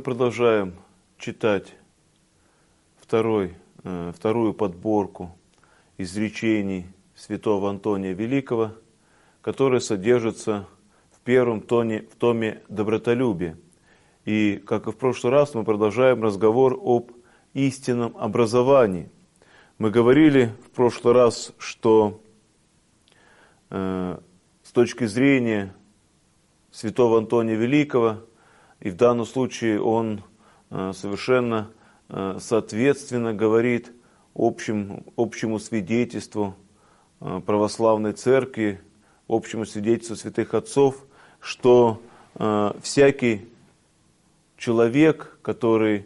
продолжаем читать вторую подборку изречений святого Антония Великого, которая содержится в первом томе «Добротолюбие». И, как и в прошлый раз, мы продолжаем разговор об истинном образовании. Мы говорили в прошлый раз, что с точки зрения святого Антония Великого, и в данном случае он совершенно соответственно говорит общему свидетельству православной церкви, общему свидетельству святых отцов, что всякий человек, который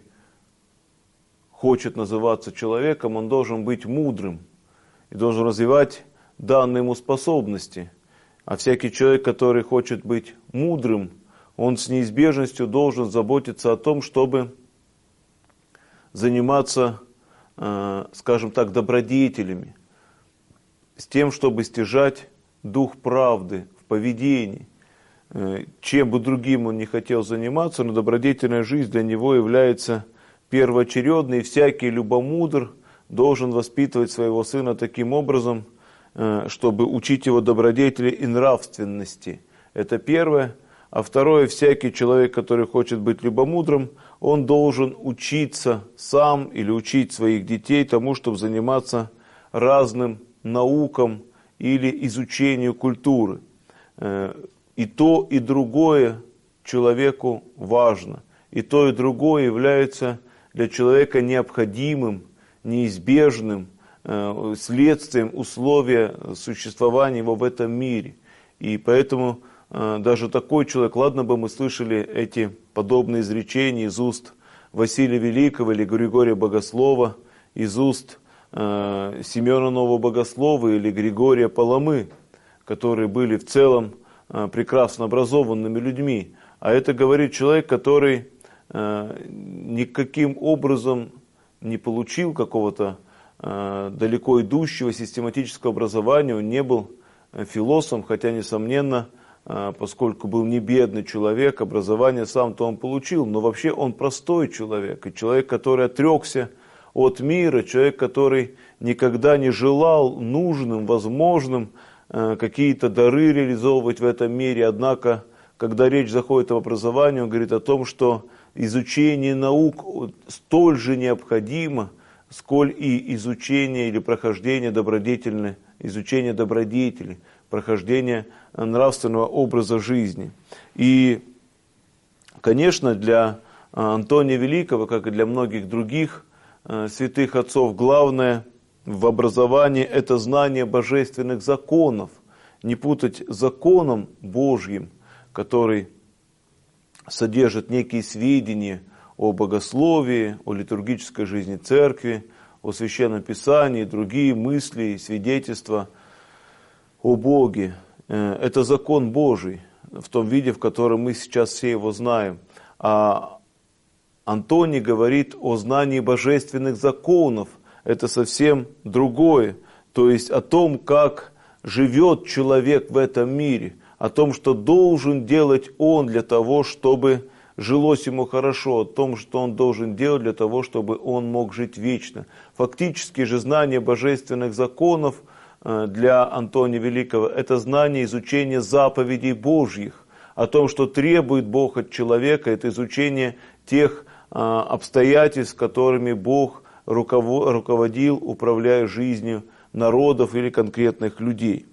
хочет называться человеком, он должен быть мудрым и должен развивать данные ему способности. А всякий человек, который хочет быть мудрым, он с неизбежностью должен заботиться о том, чтобы заниматься, скажем так, добродетелями, с тем, чтобы стяжать дух правды в поведении. Чем бы другим он не хотел заниматься, но добродетельная жизнь для него является первоочередной, и всякий любомудр должен воспитывать своего сына таким образом, чтобы учить его добродетели и нравственности. Это первое. А второе, всякий человек, который хочет быть любомудрым, он должен учиться сам или учить своих детей тому, чтобы заниматься разным наукам или изучению культуры. И то, и другое человеку важно. И то, и другое является для человека необходимым, неизбежным следствием условия существования его в этом мире. И поэтому даже такой человек, ладно бы мы слышали эти подобные изречения из уст Василия Великого или Григория Богослова, из уст Симеона Нового Богослова или Григория Паламы, которые были в целом прекрасно образованными людьми. А это говорит человек, который никаким образом не получил какого-то далеко идущего систематического образования, он не был философом, хотя, несомненно, поскольку был не бедный человек, образование сам-то он получил, но вообще он простой человек, и человек, который отрекся от мира, человек, который никогда не желал нужным, возможным какие-то дары реализовывать в этом мире, однако, когда речь заходит об образовании, он говорит о том, что изучение наук столь же необходимо, сколь и изучение или прохождение изучение добродетели, прохождение нравственного образа жизни. И, конечно, для Антония Великого, как и для многих других святых отцов, главное в образовании – это знание божественных законов. Не путать с законом Божьим, который содержит некие сведения о богословии, о литургической жизни церкви, о священном писании, другие мысли и свидетельства о Боге. Это закон Божий в том виде, в котором мы сейчас все его знаем. А Антоний говорит о знании божественных законов. Это совсем другое. То есть о том, как живет человек в этом мире, о том, что должен делать он для того, чтобы жилось ему хорошо, о том, что он должен делать для того, чтобы он мог жить вечно. Фактически же знание божественных законов для Антония Великого – это знание изучения заповедей Божьих, о том, что требует Бог от человека, это изучение тех обстоятельств, которыми Бог руководил, управляя жизнью народов или конкретных людей.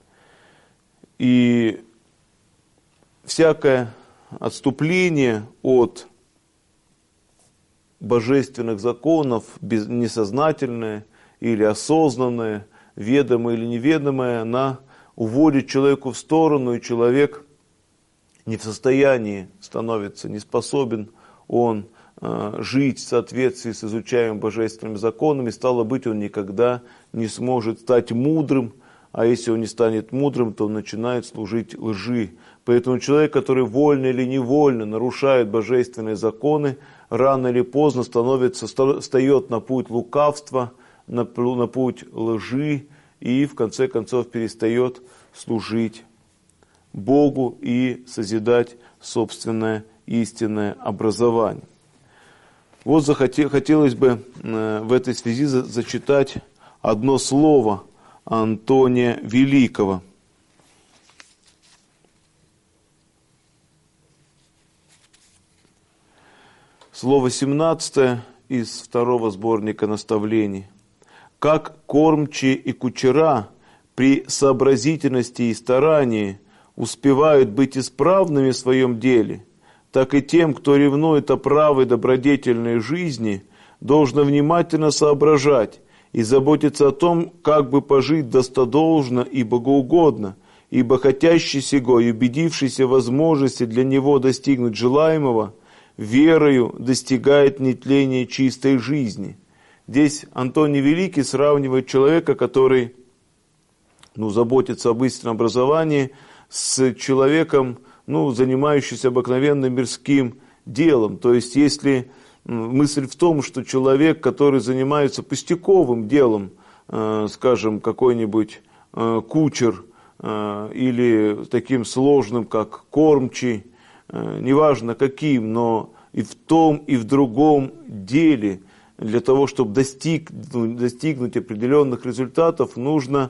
И всякое отступление от божественных законов, несознательное или осознанное, ведомое или неведомое, она уводит человеку в сторону, и человек не в состоянии становится, не способен он жить в соответствии с изучаемыми божественными законами, стало быть, он никогда не сможет стать мудрым, а если он не станет мудрым, то он начинает служить лжи. Поэтому человек, который вольно или невольно нарушает божественные законы, рано или поздно встает на путь лукавства, на путь лжи и в конце концов перестает служить Богу и созидать собственное истинное образование. Вот хотелось бы в этой связи зачитать одно слово Антония Великого. Слово 17 из второго сборника наставлений. «Как кормчие и кучера при сообразительности и старании успевают быть исправными в своем деле, так и тем, кто ревнует о правой добродетельной жизни, должно внимательно соображать и заботиться о том, как бы пожить достодолжно и богоугодно, ибо хотящий сего и убедившийся в возможности для него достигнуть желаемого, верою достигает нетления чистой жизни». Здесь Антоний Великий сравнивает человека, который заботится об истинном образовании, с человеком, занимающимся обыкновенным мирским делом. То есть, если мысль в том, что человек, который занимается пустяковым делом, скажем, какой-нибудь кучер или таким сложным, как кормчий, неважно каким, но и в том, и в другом деле, для того, чтобы достигнуть определенных результатов, нужно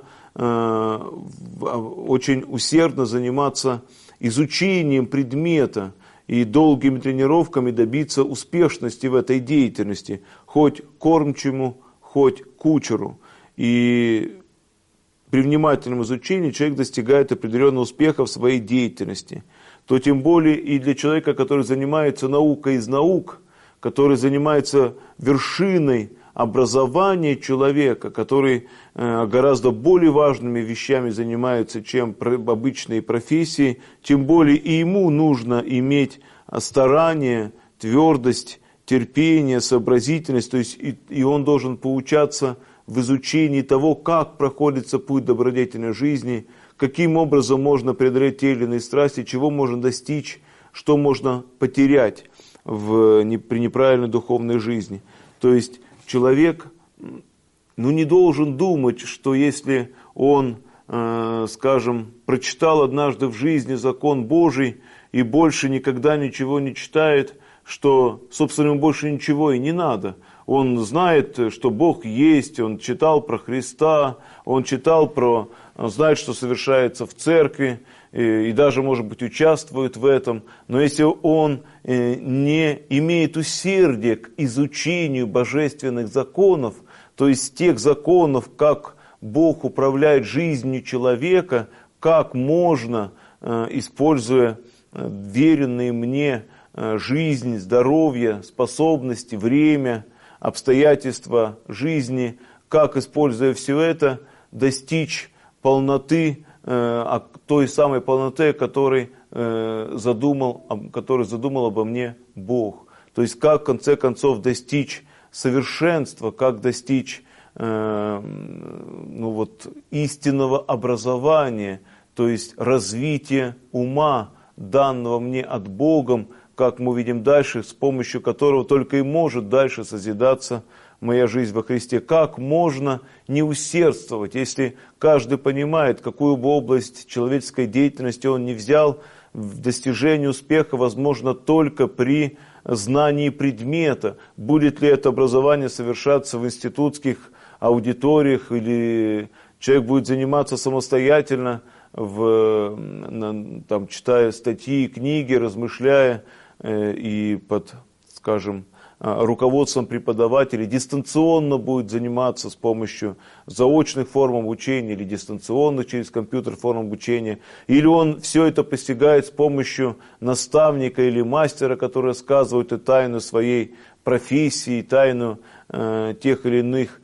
очень усердно заниматься изучением предмета и долгими тренировками добиться успешности в этой деятельности, хоть кормчему, хоть кучеру. И при внимательном изучении человек достигает определенного успеха в своей деятельности. То тем более и для человека, который занимается наукой из наук, который занимается вершиной образования человека, который гораздо более важными вещами занимается, чем обычные профессии, тем более и ему нужно иметь старание, твердость, терпение, сообразительность, то есть и он должен поучаться в изучении того, как проходится путь добродетельной жизни, каким образом можно преодолеть те или иные страсти, чего можно достичь, что можно потерять при неправильной духовной жизни. То есть человек не должен думать, что если он, скажем, прочитал однажды в жизни закон Божий и больше никогда ничего не читает, что, собственно, ему больше ничего и не надо. Он знает, что Бог есть, он читал про Христа, он знает, что совершается в церкви, и даже, может быть, участвует в этом. Но если он не имеет усердия к изучению божественных законов, то есть тех законов, как Бог управляет жизнью человека, как можно, используя веренные мне жизнь, здоровье, способности, время, обстоятельства жизни, как, используя все это, достичь полноты, той самой полноты, которой задумал обо мне Бог. То есть, как, в конце концов, достичь совершенства, как достичь истинного образования, то есть развития ума, данного мне от Бога, как мы видим дальше, с помощью которого только и может дальше созидаться моя жизнь во Христе. Как можно не усердствовать, если каждый понимает, какую бы область человеческой деятельности он не взял, в достижении успеха возможно только при знании предмета. Будет ли это образование совершаться в институтских аудиториях, или человек будет заниматься самостоятельно, читая статьи, книги, размышляя, и под, скажем, руководством преподавателей дистанционно будет заниматься с помощью заочных форм обучения или дистанционных через компьютер форм обучения, или он все это постигает с помощью наставника или мастера, который рассказывает и тайну своей профессии, тайну тех или иных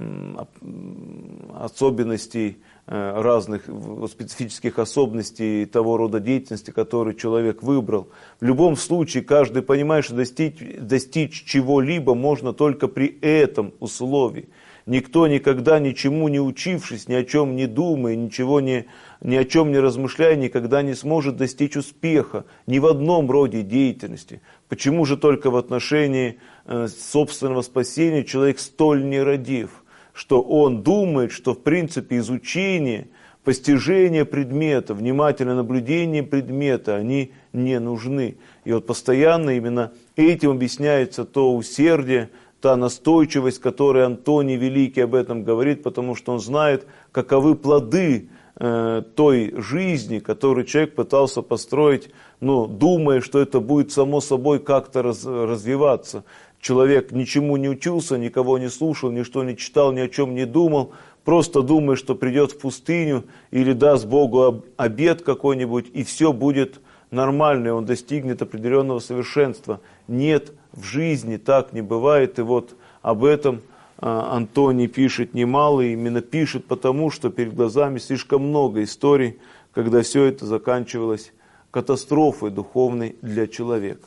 особенностей, разных специфических особенностей того рода деятельности, который человек выбрал. В любом случае, каждый понимает, что достичь чего-либо можно только при этом условии. Никто никогда, ничему не учившись, ни о чем не думая, ни о чем не размышляя, никогда не сможет достичь успеха ни в одном роде деятельности. Почему же только в отношении собственного спасения человек столь нерадив, что он думает, что в принципе изучение постижение предмета, внимательное наблюдение предмета, они не нужны. И вот постоянно именно этим объясняется то усердие, та настойчивость, которой Антоний Великий об этом говорит, потому что он знает, каковы плоды той жизни, которую человек пытался построить, думая, что это будет само собой как-то развиваться. Человек ничему не учился, никого не слушал, ничто не читал, ни о чем не думал, просто думая, что придет в пустыню или даст Богу обет какой-нибудь, и все будет нормально, и он достигнет определенного совершенства. Нет, в жизни так не бывает, и вот об этом Антоний пишет немало, и именно пишет потому, что перед глазами слишком много историй, когда все это заканчивалось катастрофой духовной для человека.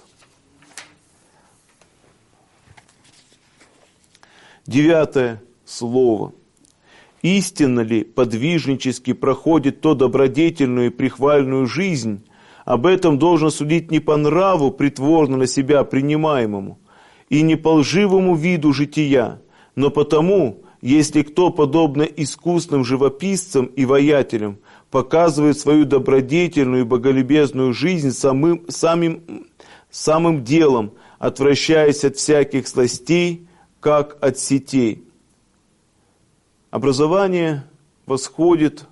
9 слово. Истинно ли подвижнически проходит то добродетельную и прихвальную жизнь, об этом должен судить не по нраву притворно на себя принимаемому, и не по лживому виду жития, но потому, если кто, подобно искусным живописцам и воятелям, показывает свою добродетельную и боголюбезную жизнь самым делом, отвращаясь от всяких сластей, как от сетей. Образование восходит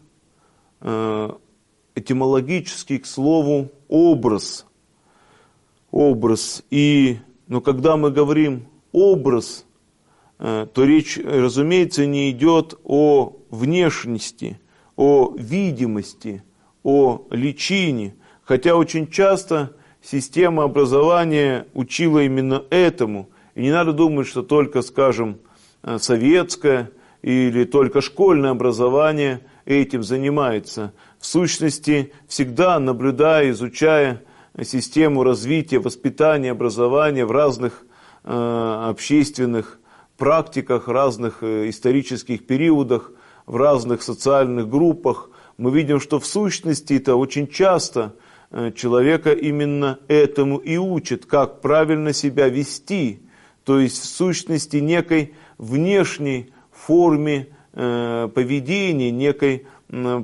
этимологически к слову образ. Образ. Но когда мы говорим образ, то речь, разумеется, не идет о внешности, о видимости, о личине. Хотя очень часто система образования учила именно этому. И не надо думать, что только, скажем, советское или только школьное образование этим занимается. В сущности, всегда наблюдая, изучая систему развития, воспитания, образования в разных общественных практиках, разных исторических периодах, в разных социальных группах, мы видим, что в сущности-то очень часто человека именно этому и учат, как правильно себя вести, то есть в сущности некой внешней форме поведения, некому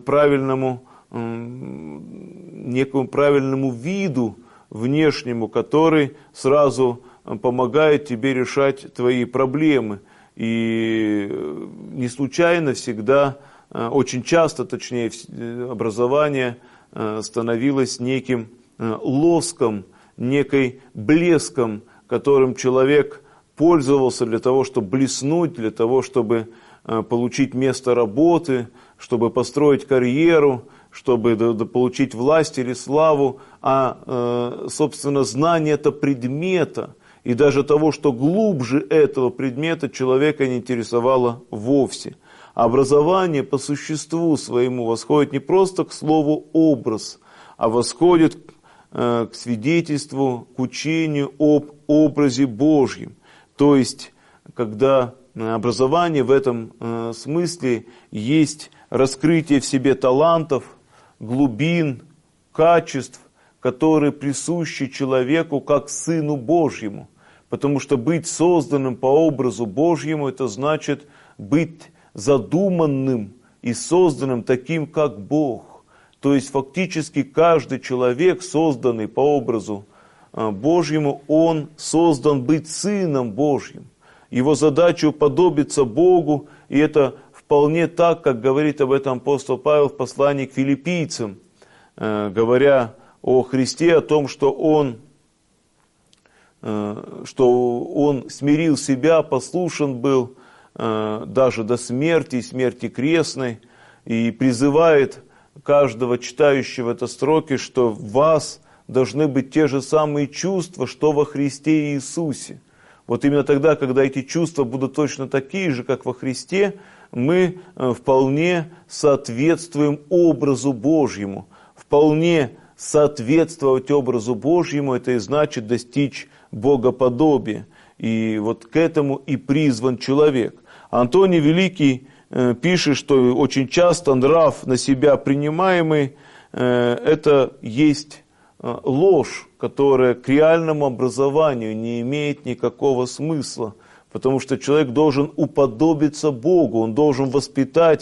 правильному виду внешнему, который сразу помогает тебе решать твои проблемы. И не случайно всегда, очень часто, точнее, образование становилось неким лоском, некой блеском, которым человек пользовался для того, чтобы блеснуть, для того, чтобы получить место работы, чтобы построить карьеру, чтобы получить власть или славу, собственно, знание это предмета, и даже того, что глубже этого предмета человека не интересовало вовсе. Образование по существу своему восходит не просто к слову «образ», а восходит к свидетельству, к учению об образе Божьем. То есть, когда образование в этом смысле есть раскрытие в себе талантов, глубин, качеств, которые присущи человеку как Сыну Божьему. Потому что быть созданным по образу Божьему, это значит быть задуманным и созданным таким, как Бог. То есть фактически каждый человек, созданный по образу Божьему, он создан быть Сыном Божьим. Его задача уподобиться Богу, и это вполне так, как говорит об этом апостол Павел в послании к филиппийцам, говоря о Христе, о том, что Он смирил себя, послушен был даже до смерти, смерти крестной, и призывает каждого читающего это строки, что в вас должны быть те же самые чувства, что во Христе Иисусе. Вот именно тогда, когда эти чувства будут точно такие же, как во Христе, мы вполне соответствуем образу Божьему. Вполне соответствовать образу Божьему, это и значит достичь богоподобия. И вот к этому и призван человек. Антоний Великий пишет, что очень часто нрав на себя принимаемый, это есть ложь, которая к реальному образованию не имеет никакого смысла. Потому что человек должен уподобиться Богу, он должен воспитать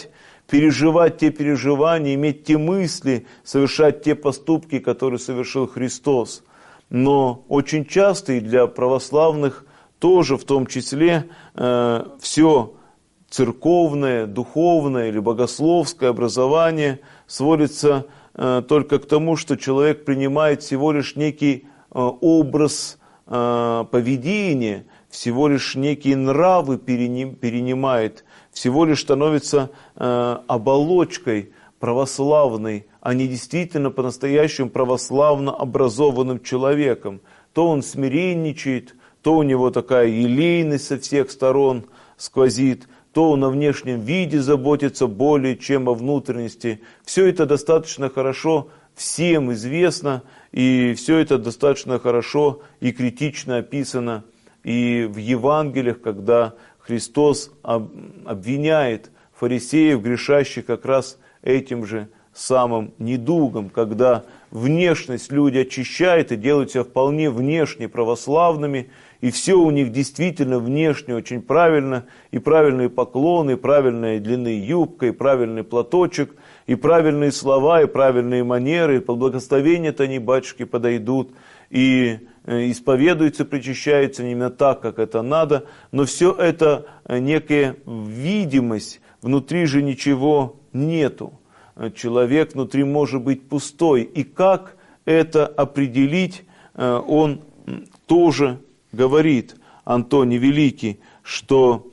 переживать те переживания, иметь те мысли, совершать те поступки, которые совершил Христос. Но очень часто и для православных тоже в том числе все церковное, духовное или богословское образование сводится только к тому, что человек принимает всего лишь некий образ поведения, всего лишь некие нравы перенимает, всего лишь становится оболочкой православной, а не действительно по-настоящему православно образованным человеком. То он смиренничает, то у него такая елейность со всех сторон сквозит, то он о внешнем виде заботится более, чем о внутренности. Все это достаточно хорошо всем известно, и все это достаточно хорошо и критично описано и в Евангелиях, когда Христос обвиняет фарисеев, грешащих как раз этим же самым недугом, когда внешность люди очищают и делают себя вполне внешне православными, и все у них действительно внешне очень правильно, и правильные поклоны, и правильная длины юбка, и правильный платочек, и правильные слова, и правильные манеры, и под благословение-то они, батюшки, подойдут, и исповедуются, причащаются не именно так, как это надо, но все это некая видимость, внутри же ничего нету. Человек внутри может быть пустой. И как это определить, он тоже говорит, Антоний Великий, что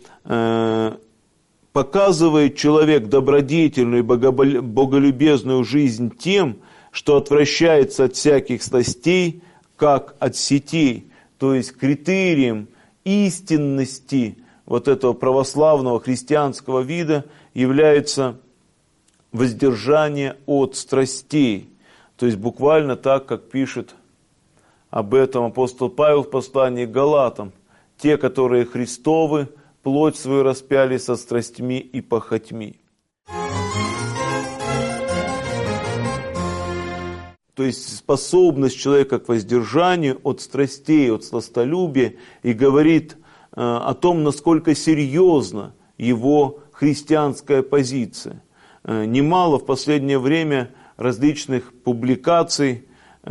показывает человек добродетельную и боголюбезную жизнь тем, что отвращается от всяких сластей, как от сетей. То есть критерием истинности вот этого православного христианского вида является воздержание от страстей. То есть буквально так, как пишет об этом апостол Павел в послании к Галатам. Те, которые Христовы, плоть свою распяли со страстьми и похотьми. То есть способность человека к воздержанию от страстей, от сластолюбия, и говорит о том, насколько серьезна его христианская позиция. Немало в последнее время различных публикаций,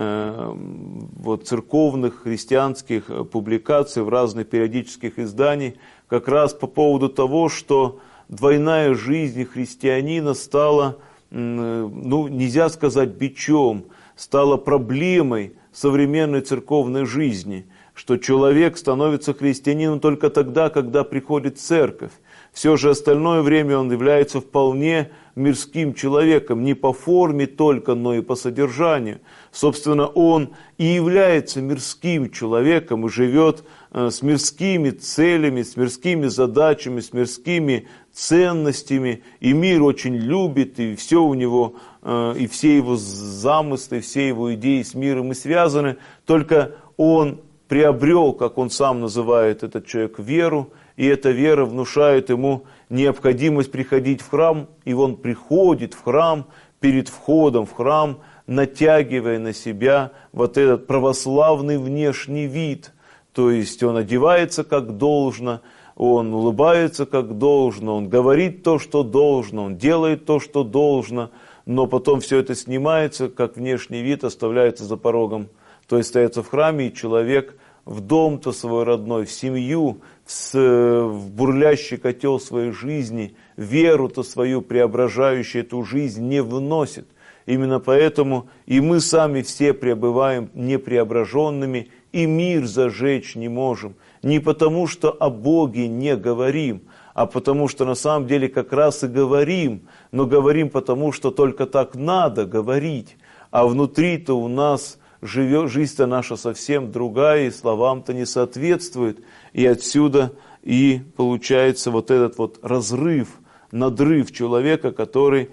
церковных, христианских публикаций в разных периодических изданиях, как раз по поводу того, что двойная жизнь христианина стала, нельзя сказать бичом, стала проблемой современной церковной жизни, что человек становится христианином только тогда, когда приходит в церковь. Все же остальное время он является вполне мирским человеком, не по форме только, но и по содержанию. Собственно, он и является мирским человеком и живет с мирскими целями, с мирскими задачами, с мирскими ценностями, и мир очень любит, и все у него, и все его замыслы, все его идеи с миром и связаны, только он приобрел, как он сам называет этот человек, веру, и эта вера внушает ему необходимость приходить в храм, и он приходит в храм, перед входом в храм, натягивая на себя вот этот православный внешний вид, то есть он одевается как должно, он улыбается как должно, он говорит то, что должно, он делает то, что должно, но потом все это снимается, как внешний вид, оставляется за порогом, то есть остается в храме, и человек в дом-то свой родной, в семью, в бурлящий котел своей жизни, веру-то свою, преображающую эту жизнь, не вносит. Именно поэтому и мы сами все пребываем непреображенными, и мир зажечь не можем. Не потому, что о Боге не говорим, а потому, что на самом деле как раз и говорим, но говорим потому, что только так надо говорить, а внутри-то у нас жизнь-то наша совсем другая, и словам-то не соответствует. И отсюда и получается вот этот вот разрыв, надрыв человека, который,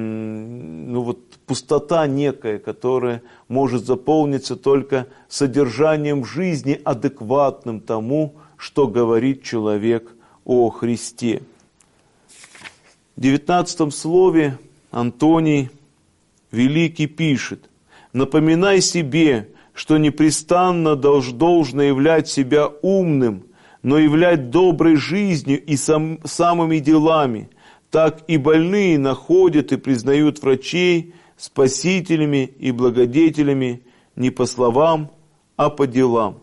пустота некая, которая может заполниться только содержанием жизни, адекватным тому, что говорит человек о Христе. В 19 слове Антоний Великий пишет: «Напоминай себе, что непрестанно должно являть себя умным, но являть доброй жизнью и самыми делами, так и больные находят и признают врачей спасителями и благодетелями не по словам, а по делам.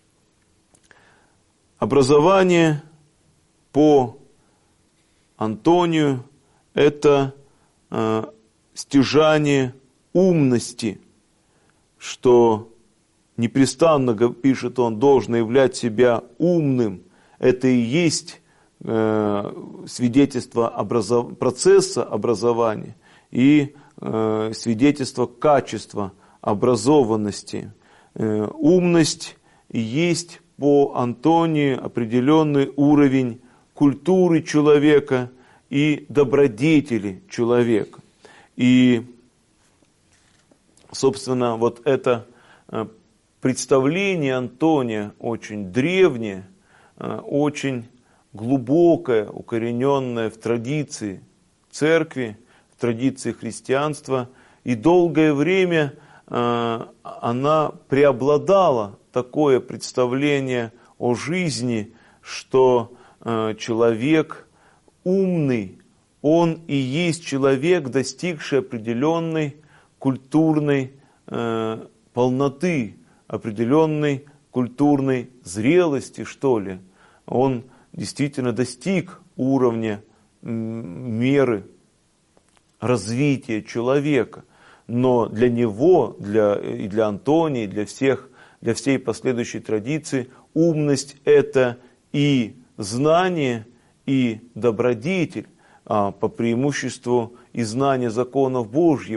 Образование по Антонию – это стяжание умности, что непрестанно, пишет он, должен являть себя умным. Это и есть свидетельство процесса образования и свидетельство качества образованности. Умность есть по Антонию определенный уровень культуры человека и добродетели человека. И, собственно, вот это представление Антония очень древнее, очень глубокое, укорененное в традиции церкви, в традиции христианства. И долгое время она преобладала, такое представление о жизни, что человек умный, он и есть человек, достигший определенной культурной полноты, определенной культурной зрелости, что ли. Он действительно достиг уровня меры развития человека. Но для него, и для Антония, и для всей последующей традиции, умность – это и знание, и добродетель, по преимуществу и знание законов Божьих,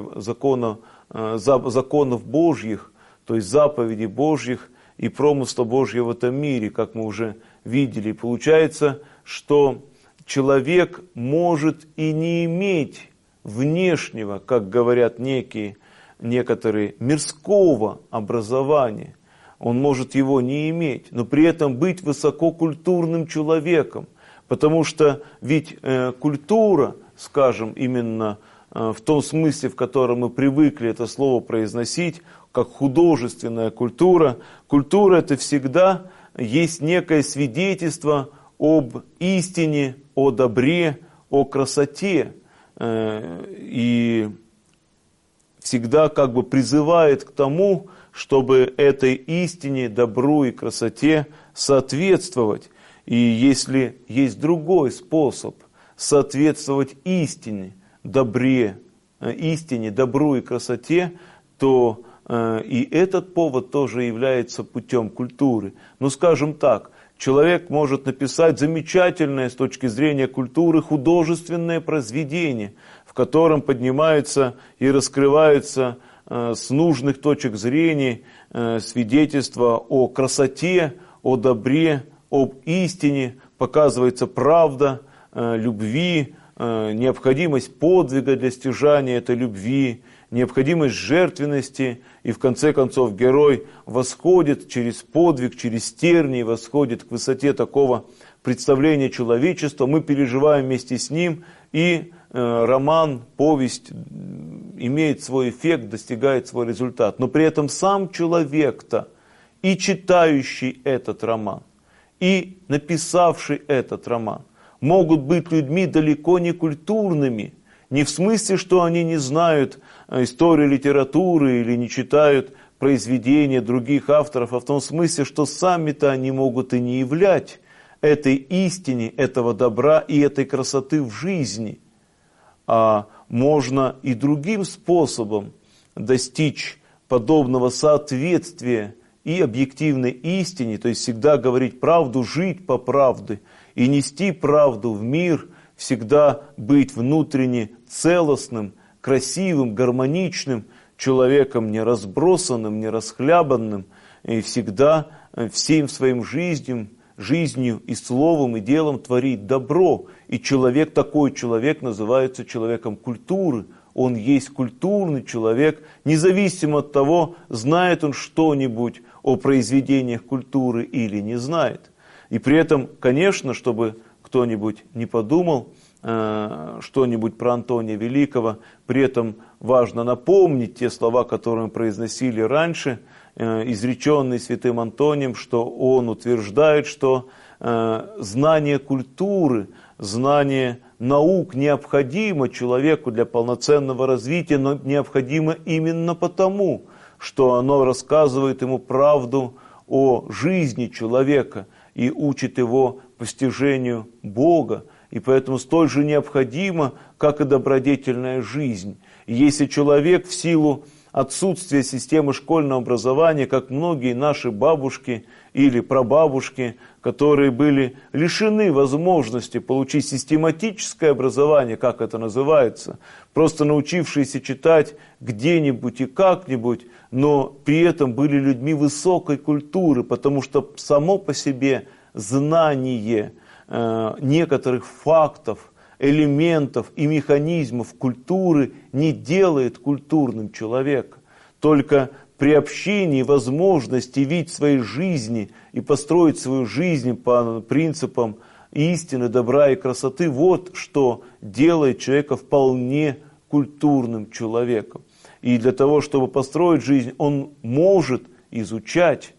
то есть заповедей Божьих и промысла Божьего в этом мире, как мы уже видели. И получается, что человек может и не иметь внешнего, как говорят некоторые, мирского образования. Он может его не иметь, но при этом быть высококультурным человеком. Потому что ведь культура, скажем, именно в том смысле, в котором мы привыкли это слово произносить, как художественная культура, культура это всегда есть некое свидетельство об истине, о добре, о красоте. И всегда как бы призывает к тому, чтобы этой истине, добру и красоте соответствовать. И если есть другой способ соответствовать истине, добру и красоте, то и этот повод тоже является путем культуры. Ну, скажем так, человек может написать замечательное с точки зрения культуры художественное произведение, в котором поднимаются и раскрываются с нужных точек зрения свидетельства о красоте, о добре, об истине, показывается правда любви, необходимость подвига для стяжания этой любви, необходимость жертвенности, и в конце концов герой восходит через подвиг, через тернии, восходит к высоте такого представления человечества, мы переживаем вместе с ним, и роман, повесть имеет свой эффект, достигает свой результат. Но при этом сам человек-то, и читающий этот роман, и написавший этот роман, могут быть людьми далеко не культурными, не в смысле, что они не знают историю литературы или не читают произведения других авторов, а в том смысле, что сами-то они могут и не являть этой истине, этого добра и этой красоты в жизни. А можно и другим способом достичь подобного соответствия и объективной истине, то есть всегда говорить правду, жить по правде и нести правду в мир, всегда быть внутренне целостным, красивым, гармоничным человеком, не разбросанным, не расхлябанным, и всегда всем своим жизнью и словом, и делом творить добро. И человек, такой человек называется человеком культуры. Он есть культурный человек, независимо от того, знает он что-нибудь о произведениях культуры или не знает. И при этом, конечно, чтобы кто-нибудь не подумал что-нибудь про Антония Великого, при этом важно напомнить те слова, которые мы произносили раньше, изреченные святым Антонием, что он утверждает, что знание культуры, знание наук необходимо человеку для полноценного развития, но необходимо именно потому, что оно рассказывает ему правду о жизни человека и учит его постижению Бога. И поэтому столь же необходимо, как и добродетельная жизнь. И если человек в силу отсутствия системы школьного образования, как многие наши бабушки или прабабушки, которые были лишены возможности получить систематическое образование, как это называется, просто научившиеся читать где-нибудь и как-нибудь, но при этом были людьми высокой культуры, потому что само по себе знание некоторых фактов, элементов и механизмов культуры не делает культурным человека. Только приобщение возможности видеть своей жизни и построить свою жизнь по принципам истины, добра и красоты, вот что делает человека вполне культурным человеком. И для того, чтобы построить жизнь, он может изучать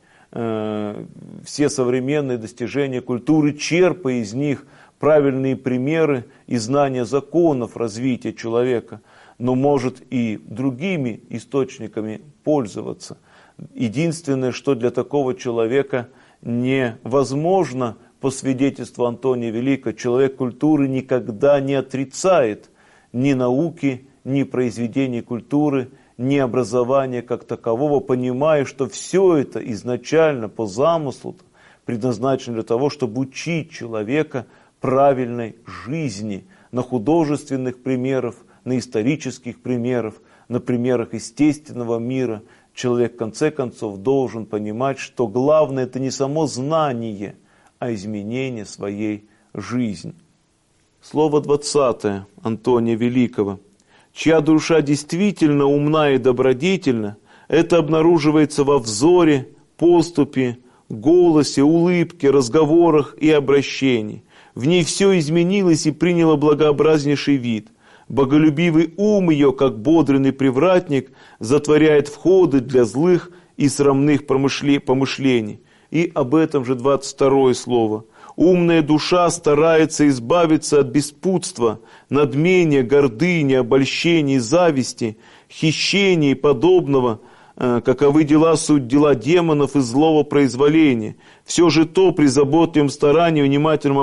все современные достижения культуры, черпая из них правильные примеры и знания законов развития человека, но может и другими источниками пользоваться. Единственное, что для такого человека невозможно, по свидетельству Антония Великого, человек культуры никогда не отрицает ни науки, ни произведений культуры, ни образования как такового, понимая, что все это изначально по замыслу предназначено для того, чтобы учить человека правильной жизни на художественных примерах, на исторических примерах, на примерах естественного мира. Человек в конце концов должен понимать, что главное это не само знание, а изменение своей жизни. Слово 20 Антония Великого. Чья душа действительно умна и добродетельна, это обнаруживается во взоре, поступе, голосе, улыбке, разговорах и обращении. В ней все изменилось и приняло благообразнейший вид. Боголюбивый ум ее, как бодренный привратник, затворяет входы для злых и срамных помышлений. И об этом же 22 слово. Умная душа старается избавиться от беспутства, надмения, гордыни, обольщений, зависти, хищений и подобного, каковы дела суть дела демонов и злого произволения. Все же то при заботливом старании, внимательном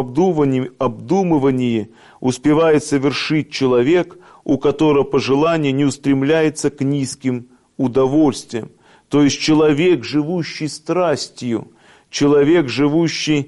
обдумывании успевает совершить человек, у которого пожелание не устремляется к низким удовольствиям. То есть человек, живущий страстью, человек, живущий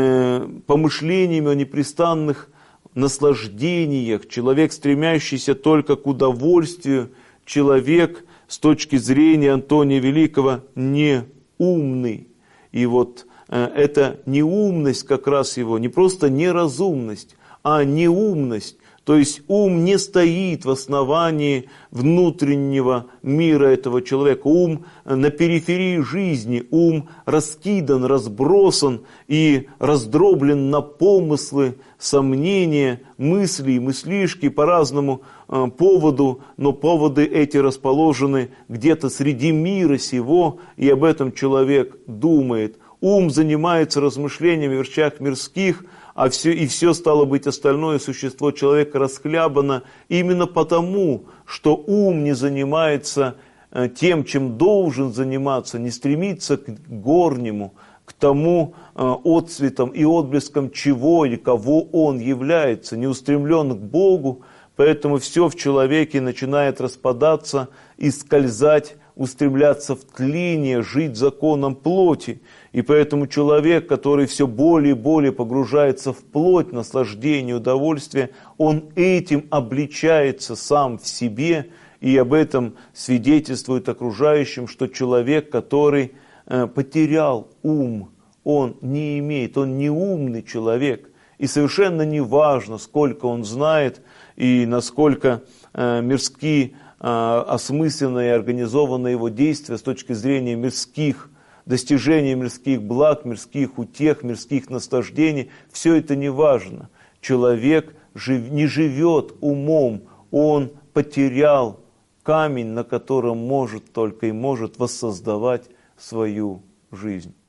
помышлениями о непрестанных наслаждениях, человек, стремящийся только к удовольствию, человек, с точки зрения Антония Великого, не умный. И вот эта неумность как раз его, не просто неразумность, а неумность. То есть ум не стоит в основании внутреннего мира этого человека. Ум на периферии жизни, ум раскидан, разбросан и раздроблен на помыслы, сомнения, мысли, мыслишки по разному поводу, но поводы эти расположены где-то среди мира сего, и об этом человек думает. Ум занимается размышлениями в вещах мирских, а все стало быть остальное существо человека расхлябано именно потому, что ум не занимается тем, чем должен заниматься, не стремится к горнему, к тому отцветам и отблескам чего или кого он является, не устремлен к Богу, поэтому все в человеке начинает распадаться и скользать, устремляться в тление, жить законом плоти. И поэтому человек, который все более и более погружается в плоть, наслаждение, удовольствие, он этим обличается сам в себе, и об этом свидетельствует окружающим, что человек, который потерял ум, он не имеет, он не умный человек. И совершенно не важно, сколько он знает и насколько мирские осмысленные и организованные его действия с точки зрения мирских достижений, мирских благ, мирских утех, мирских наслаждений, все это не важно. Человек не живет умом, он потерял камень, на котором может только и может воссоздавать свою жизнь.